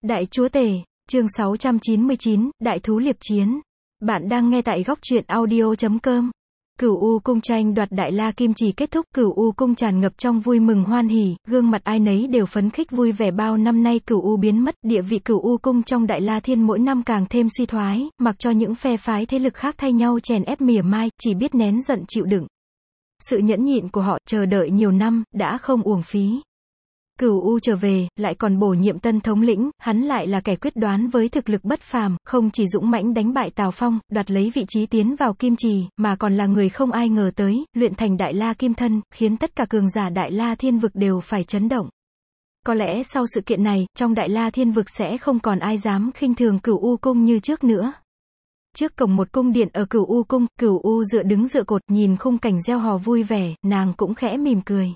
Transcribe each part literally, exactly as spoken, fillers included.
Đại Chúa Tể, chương sáu trăm chín mươi chín, Đại Thú Liệp Chiến. Bạn đang nghe tại góc truyện audio chấm com. Cửu U cung tranh đoạt Đại La Kim Chỉ kết thúc, Cửu U cung tràn ngập trong vui mừng hoan hỉ, gương mặt ai nấy đều phấn khích vui vẻ. Bao năm nay Cửu U biến mất, địa vị Cửu U cung trong Đại La Thiên mỗi năm càng thêm suy thoái, mặc cho những phe phái thế lực khác thay nhau chèn ép mỉa mai, chỉ biết nén giận chịu đựng. Sự nhẫn nhịn của họ chờ đợi nhiều năm, đã không uổng phí. Cửu U trở về, lại còn bổ nhiệm tân thống lĩnh, hắn lại là kẻ quyết đoán với thực lực bất phàm, không chỉ dũng mãnh đánh bại Tào Phong, đoạt lấy vị trí tiến vào Kim Trì, mà còn là người không ai ngờ tới, luyện thành Đại La Kim Thân, khiến tất cả cường giả Đại La Thiên vực đều phải chấn động. Có lẽ sau sự kiện này, trong Đại La Thiên vực sẽ không còn ai dám khinh thường Cửu U cung như trước nữa. Trước cổng một cung điện ở Cửu U cung, Cửu U dựa đứng dựa cột, nhìn khung cảnh reo hò vui vẻ, nàng cũng khẽ mỉm cười.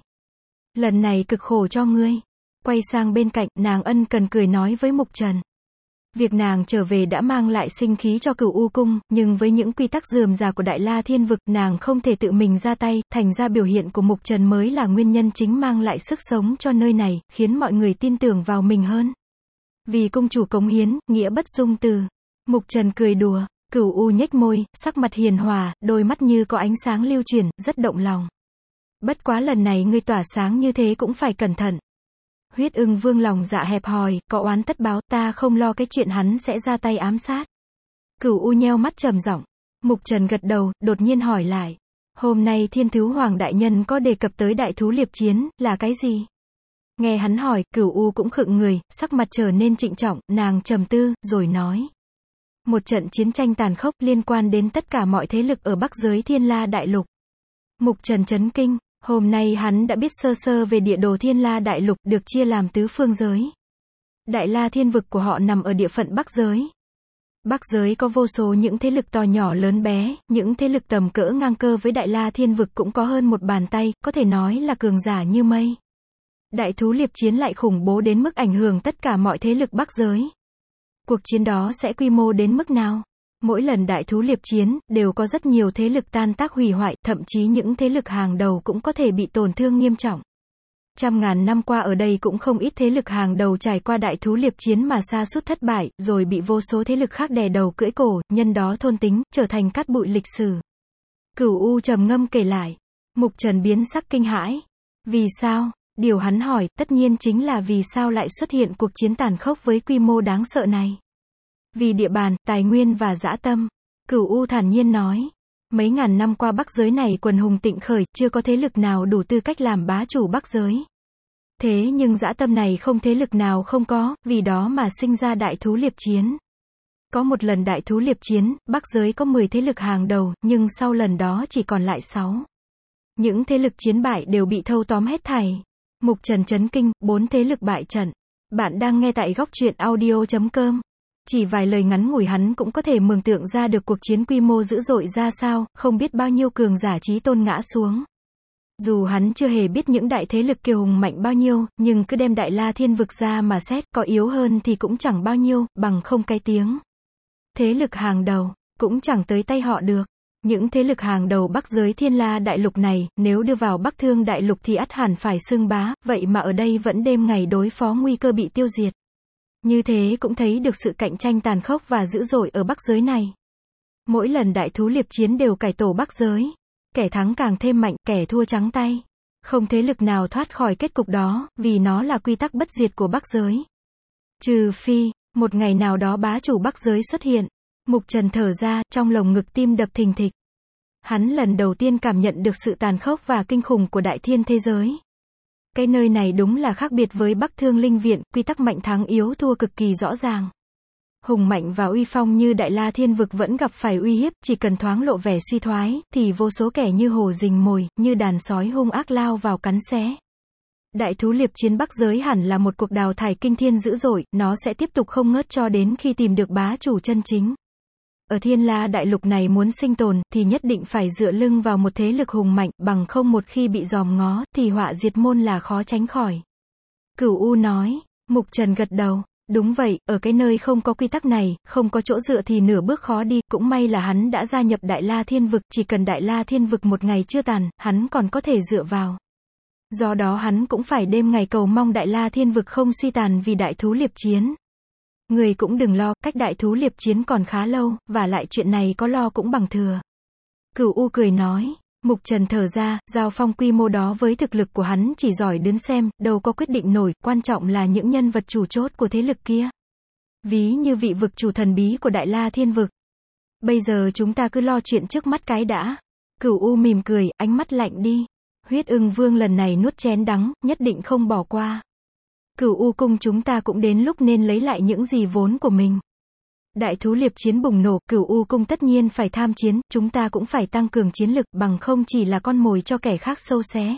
Lần này cực khổ cho ngươi. Quay sang bên cạnh, nàng ân cần cười nói với Mục Trần. Việc nàng trở về đã mang lại sinh khí cho Cửu U cung, nhưng với những quy tắc rườm rà của Đại La Thiên vực, nàng không thể tự mình ra tay, thành ra biểu hiện của Mục Trần mới là nguyên nhân chính mang lại sức sống cho nơi này, khiến mọi người tin tưởng vào mình hơn. Vì cung chủ cống hiến, nghĩa bất dung từ. Mục Trần cười đùa, Cửu U nhếch môi, sắc mặt hiền hòa, đôi mắt như có ánh sáng lưu chuyển, rất động lòng. Bất quá lần này ngươi tỏa sáng như thế cũng phải cẩn thận. Huyết Ưng Vương lòng dạ hẹp hòi, có oán tất báo, ta không lo cái chuyện hắn sẽ ra tay ám sát. Cửu U nheo mắt trầm giọng. Mục Trần gật đầu, đột nhiên hỏi lại. Hôm nay Thiên Thứ Hoàng đại nhân có đề cập tới Đại Thú Liệp Chiến, là cái gì? Nghe hắn hỏi, Cửu U cũng khựng người, sắc mặt trở nên trịnh trọng, nàng trầm tư, rồi nói. Một trận chiến tranh tàn khốc liên quan đến tất cả mọi thế lực ở Bắc giới Thiên La Đại Lục. Mục Trần chấn kinh. Hôm nay hắn đã biết sơ sơ về địa đồ Thiên La Đại Lục, được chia làm tứ phương giới. Đại La Thiên vực của họ nằm ở địa phận Bắc giới. Bắc giới có vô số những thế lực to nhỏ lớn bé, những thế lực tầm cỡ ngang cơ với Đại La Thiên vực cũng có hơn một bàn tay, có thể nói là cường giả như mây. Đại Thú Liệp Chiến lại khủng bố đến mức ảnh hưởng tất cả mọi thế lực Bắc giới. Cuộc chiến đó sẽ quy mô đến mức nào? Mỗi lần Đại Thú Liệp Chiến, đều có rất nhiều thế lực tan tác hủy hoại, thậm chí những thế lực hàng đầu cũng có thể bị tổn thương nghiêm trọng. Trăm ngàn năm qua ở đây cũng không ít thế lực hàng đầu trải qua Đại Thú Liệp Chiến mà sa sút thất bại, rồi bị vô số thế lực khác đè đầu cưỡi cổ, nhân đó thôn tính, trở thành cát bụi lịch sử. Cửu U trầm ngâm kể lại. Mục Trần biến sắc kinh hãi. Vì sao? Điều hắn hỏi, tất nhiên chính là vì sao lại xuất hiện cuộc chiến tàn khốc với quy mô đáng sợ này. Vì địa bàn, tài nguyên và dã tâm. Cửu U thản nhiên nói. Mấy ngàn năm qua Bắc giới này quần hùng tịnh khởi, chưa có thế lực nào đủ tư cách làm bá chủ Bắc giới. Thế nhưng dã tâm này không thế lực nào không có, vì đó mà sinh ra Đại Thú Liệp Chiến. Có một lần Đại Thú Liệp Chiến, Bắc giới có mười thế lực hàng đầu, nhưng sau lần đó chỉ còn lại sáu. Những thế lực chiến bại đều bị thâu tóm hết thảy. Mục Trần chấn kinh, bốn thế lực bại trận. Bạn đang nghe tại góc truyện audio chấm com. Chỉ vài lời ngắn ngủi hắn cũng có thể mường tượng ra được cuộc chiến quy mô dữ dội ra sao, không biết bao nhiêu cường giả chí tôn ngã xuống. Dù hắn chưa hề biết những đại thế lực kiêu hùng mạnh bao nhiêu, nhưng cứ đem Đại La Thiên vực ra mà xét, có yếu hơn thì cũng chẳng bao nhiêu, bằng không cái tiếng. Thế lực hàng đầu, cũng chẳng tới tay họ được. Những thế lực hàng đầu Bắc giới Thiên La Đại Lục này, nếu đưa vào Bắc Thương Đại Lục thì ắt hẳn phải xưng bá, vậy mà ở đây vẫn đêm ngày đối phó nguy cơ bị tiêu diệt. Như thế cũng thấy được sự cạnh tranh tàn khốc và dữ dội ở Bắc giới này. Mỗi lần Đại Thú Liệp Chiến đều cải tổ Bắc giới. Kẻ thắng càng thêm mạnh, kẻ thua trắng tay. Không thế lực nào thoát khỏi kết cục đó, vì nó là quy tắc bất diệt của Bắc giới. Trừ phi, một ngày nào đó bá chủ Bắc giới xuất hiện. Mục Trần thở ra, trong lồng ngực tim đập thình thịch. Hắn lần đầu tiên cảm nhận được sự tàn khốc và kinh khủng của đại thiên thế giới. Cái nơi này đúng là khác biệt với Bắc Thương Linh Viện, quy tắc mạnh thắng yếu thua cực kỳ rõ ràng. Hùng mạnh và uy phong như Đại La Thiên vực vẫn gặp phải uy hiếp, chỉ cần thoáng lộ vẻ suy thoái, thì vô số kẻ như hổ rình mồi, như đàn sói hung ác lao vào cắn xé. Đại Thú Liệp Chiến Bắc giới hẳn là một cuộc đào thải kinh thiên dữ dội, nó sẽ tiếp tục không ngớt cho đến khi tìm được bá chủ chân chính. Ở Thiên La Đại Lục này muốn sinh tồn, thì nhất định phải dựa lưng vào một thế lực hùng mạnh, bằng không một khi bị dòm ngó, thì họa diệt môn là khó tránh khỏi. Cửu U nói. Mục Trần gật đầu. Đúng vậy, ở cái nơi không có quy tắc này, không có chỗ dựa thì nửa bước khó đi, cũng may là hắn đã gia nhập Đại La Thiên vực, chỉ cần Đại La Thiên vực một ngày chưa tàn, hắn còn có thể dựa vào. Do đó hắn cũng phải đêm ngày cầu mong Đại La Thiên vực không suy tàn vì Đại Thú Liệp Chiến. Người cũng đừng lo, cách đại thú liệp chiến còn khá lâu, và lại chuyện này có lo cũng bằng thừa. Cửu U cười nói. Mục Trần thở ra, giao phong quy mô đó với thực lực của hắn chỉ giỏi đứng xem, đâu có quyết định nổi, quan trọng là những nhân vật chủ chốt của thế lực kia. Ví như vị vực chủ thần bí của Đại La Thiên Vực. Bây giờ chúng ta cứ lo chuyện trước mắt cái đã. Cửu U mỉm cười, ánh mắt lạnh đi. Huyết Ưng Vương lần này nuốt chén đắng, nhất định không bỏ qua. Cửu U cung chúng ta cũng đến lúc nên lấy lại những gì vốn của mình. Đại thú liệp chiến bùng nổ, Cửu U cung tất nhiên phải tham chiến, chúng ta cũng phải tăng cường chiến lực, bằng không chỉ là con mồi cho kẻ khác sâu xé.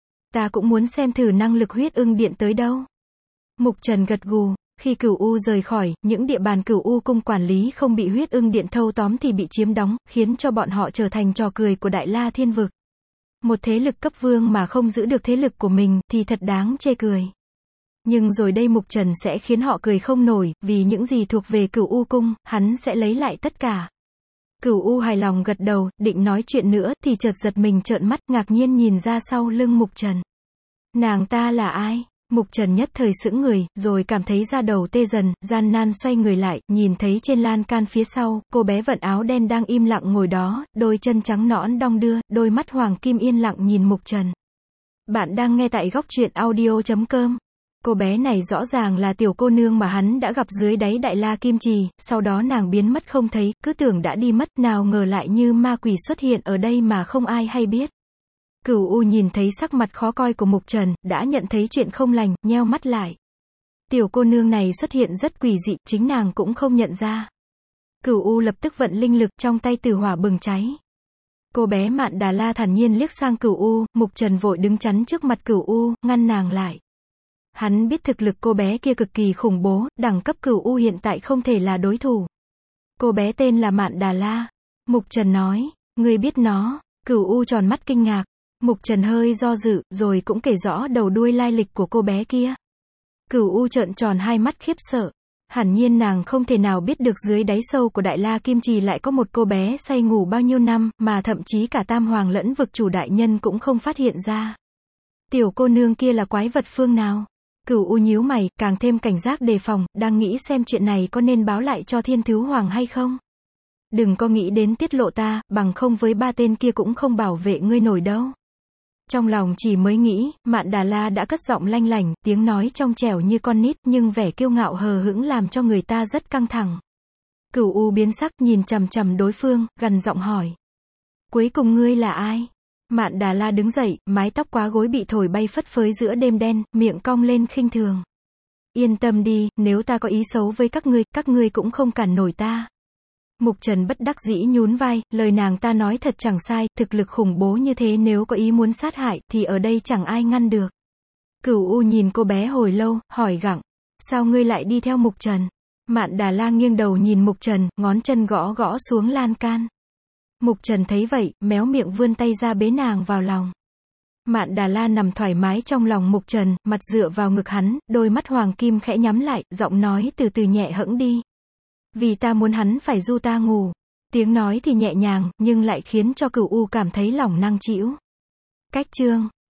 Ta cũng muốn xem thử năng lực Huyết Ưng Điện tới đâu. Mục Trần gật gù, khi Cửu U rời khỏi, những địa bàn Cửu U cung quản lý không bị Huyết Ưng Điện thâu tóm thì bị chiếm đóng, khiến cho bọn họ trở thành trò cười của Đại La Thiên Vực. Một thế lực cấp vương mà không giữ được thế lực của mình, thì thật đáng chê cười. Nhưng rồi đây Mục Trần sẽ khiến họ cười không nổi, vì những gì thuộc về Cửu U cung, hắn sẽ lấy lại tất cả. Cửu U hài lòng gật đầu, định nói chuyện nữa, thì chợt giật mình trợn mắt, ngạc nhiên nhìn ra sau lưng Mục Trần. Nàng ta là ai? Mục Trần nhất thời sững người, rồi cảm thấy da đầu tê dần, gian nan xoay người lại, nhìn thấy trên lan can phía sau, cô bé vận áo đen đang im lặng ngồi đó, đôi chân trắng nõn đong đưa, đôi mắt hoàng kim yên lặng nhìn Mục Trần. Bạn đang nghe tại góc truyện audio chấm com. Cô bé này rõ ràng là tiểu cô nương mà hắn đã gặp dưới đáy Đại La Kim Trì, sau đó nàng biến mất không thấy, cứ tưởng đã đi mất, nào ngờ lại như ma quỷ xuất hiện ở đây mà không ai hay biết. Cửu U nhìn thấy sắc mặt khó coi của Mục Trần, đã nhận thấy chuyện không lành, nheo mắt lại. Tiểu cô nương này xuất hiện rất quỷ dị, chính nàng cũng không nhận ra. Cửu U lập tức vận linh lực, trong tay tử hỏa bừng cháy. Cô bé Mạn Đà La thản nhiên liếc sang Cửu U, Mục Trần vội đứng chắn trước mặt Cửu U, ngăn nàng lại. Hắn biết thực lực cô bé kia cực kỳ khủng bố, đẳng cấp Cửu U hiện tại không thể là đối thủ. Cô bé tên là Mạn Đà La. Mục Trần nói, ngươi biết nó? Cửu U tròn mắt kinh ngạc. Mục Trần hơi do dự, rồi cũng kể rõ đầu đuôi lai lịch của cô bé kia. Cửu U trợn tròn hai mắt khiếp sợ. Hẳn nhiên nàng không thể nào biết được dưới đáy sâu của Đại La Kim Trì lại có một cô bé say ngủ bao nhiêu năm, mà thậm chí cả Tam Hoàng lẫn vực chủ đại nhân cũng không phát hiện ra. Tiểu cô nương kia là quái vật phương nào? Cửu U nhíu mày, càng thêm cảnh giác đề phòng, đang nghĩ xem chuyện này có nên báo lại cho Thiên Thứ Hoàng hay không. Đừng có nghĩ đến tiết lộ ta, bằng không với ba tên kia cũng không bảo vệ ngươi nổi đâu. Trong lòng chỉ mới nghĩ, Mạn Đà La đã cất giọng lanh lảnh, tiếng nói trong trẻo như con nít, nhưng vẻ kiêu ngạo hờ hững làm cho người ta rất căng thẳng. Cửu U biến sắc, nhìn chằm chằm đối phương, gằn giọng hỏi. Cuối cùng ngươi là ai? Mạn Đà La đứng dậy, mái tóc quá gối bị thổi bay phất phới giữa đêm đen, miệng cong lên khinh thường. Yên tâm đi, nếu ta có ý xấu với các ngươi, các ngươi cũng không cản nổi ta. Mục Trần bất đắc dĩ nhún vai, lời nàng ta nói thật chẳng sai, thực lực khủng bố như thế nếu có ý muốn sát hại, thì ở đây chẳng ai ngăn được. Cửu U nhìn cô bé hồi lâu, hỏi gặng, sao ngươi lại đi theo Mục Trần? Mạn Đà La nghiêng đầu nhìn Mục Trần, ngón chân gõ gõ xuống lan can. Mục Trần thấy vậy, méo miệng vươn tay ra bế nàng vào lòng. Mạn Đà La nằm thoải mái trong lòng Mục Trần, mặt dựa vào ngực hắn, đôi mắt hoàng kim khẽ nhắm lại, giọng nói từ từ nhẹ hẫng đi. Vì ta muốn hắn phải du ta ngủ. Tiếng nói thì nhẹ nhàng, nhưng lại khiến cho Cửu U cảm thấy lòng năng chịu. Cách chương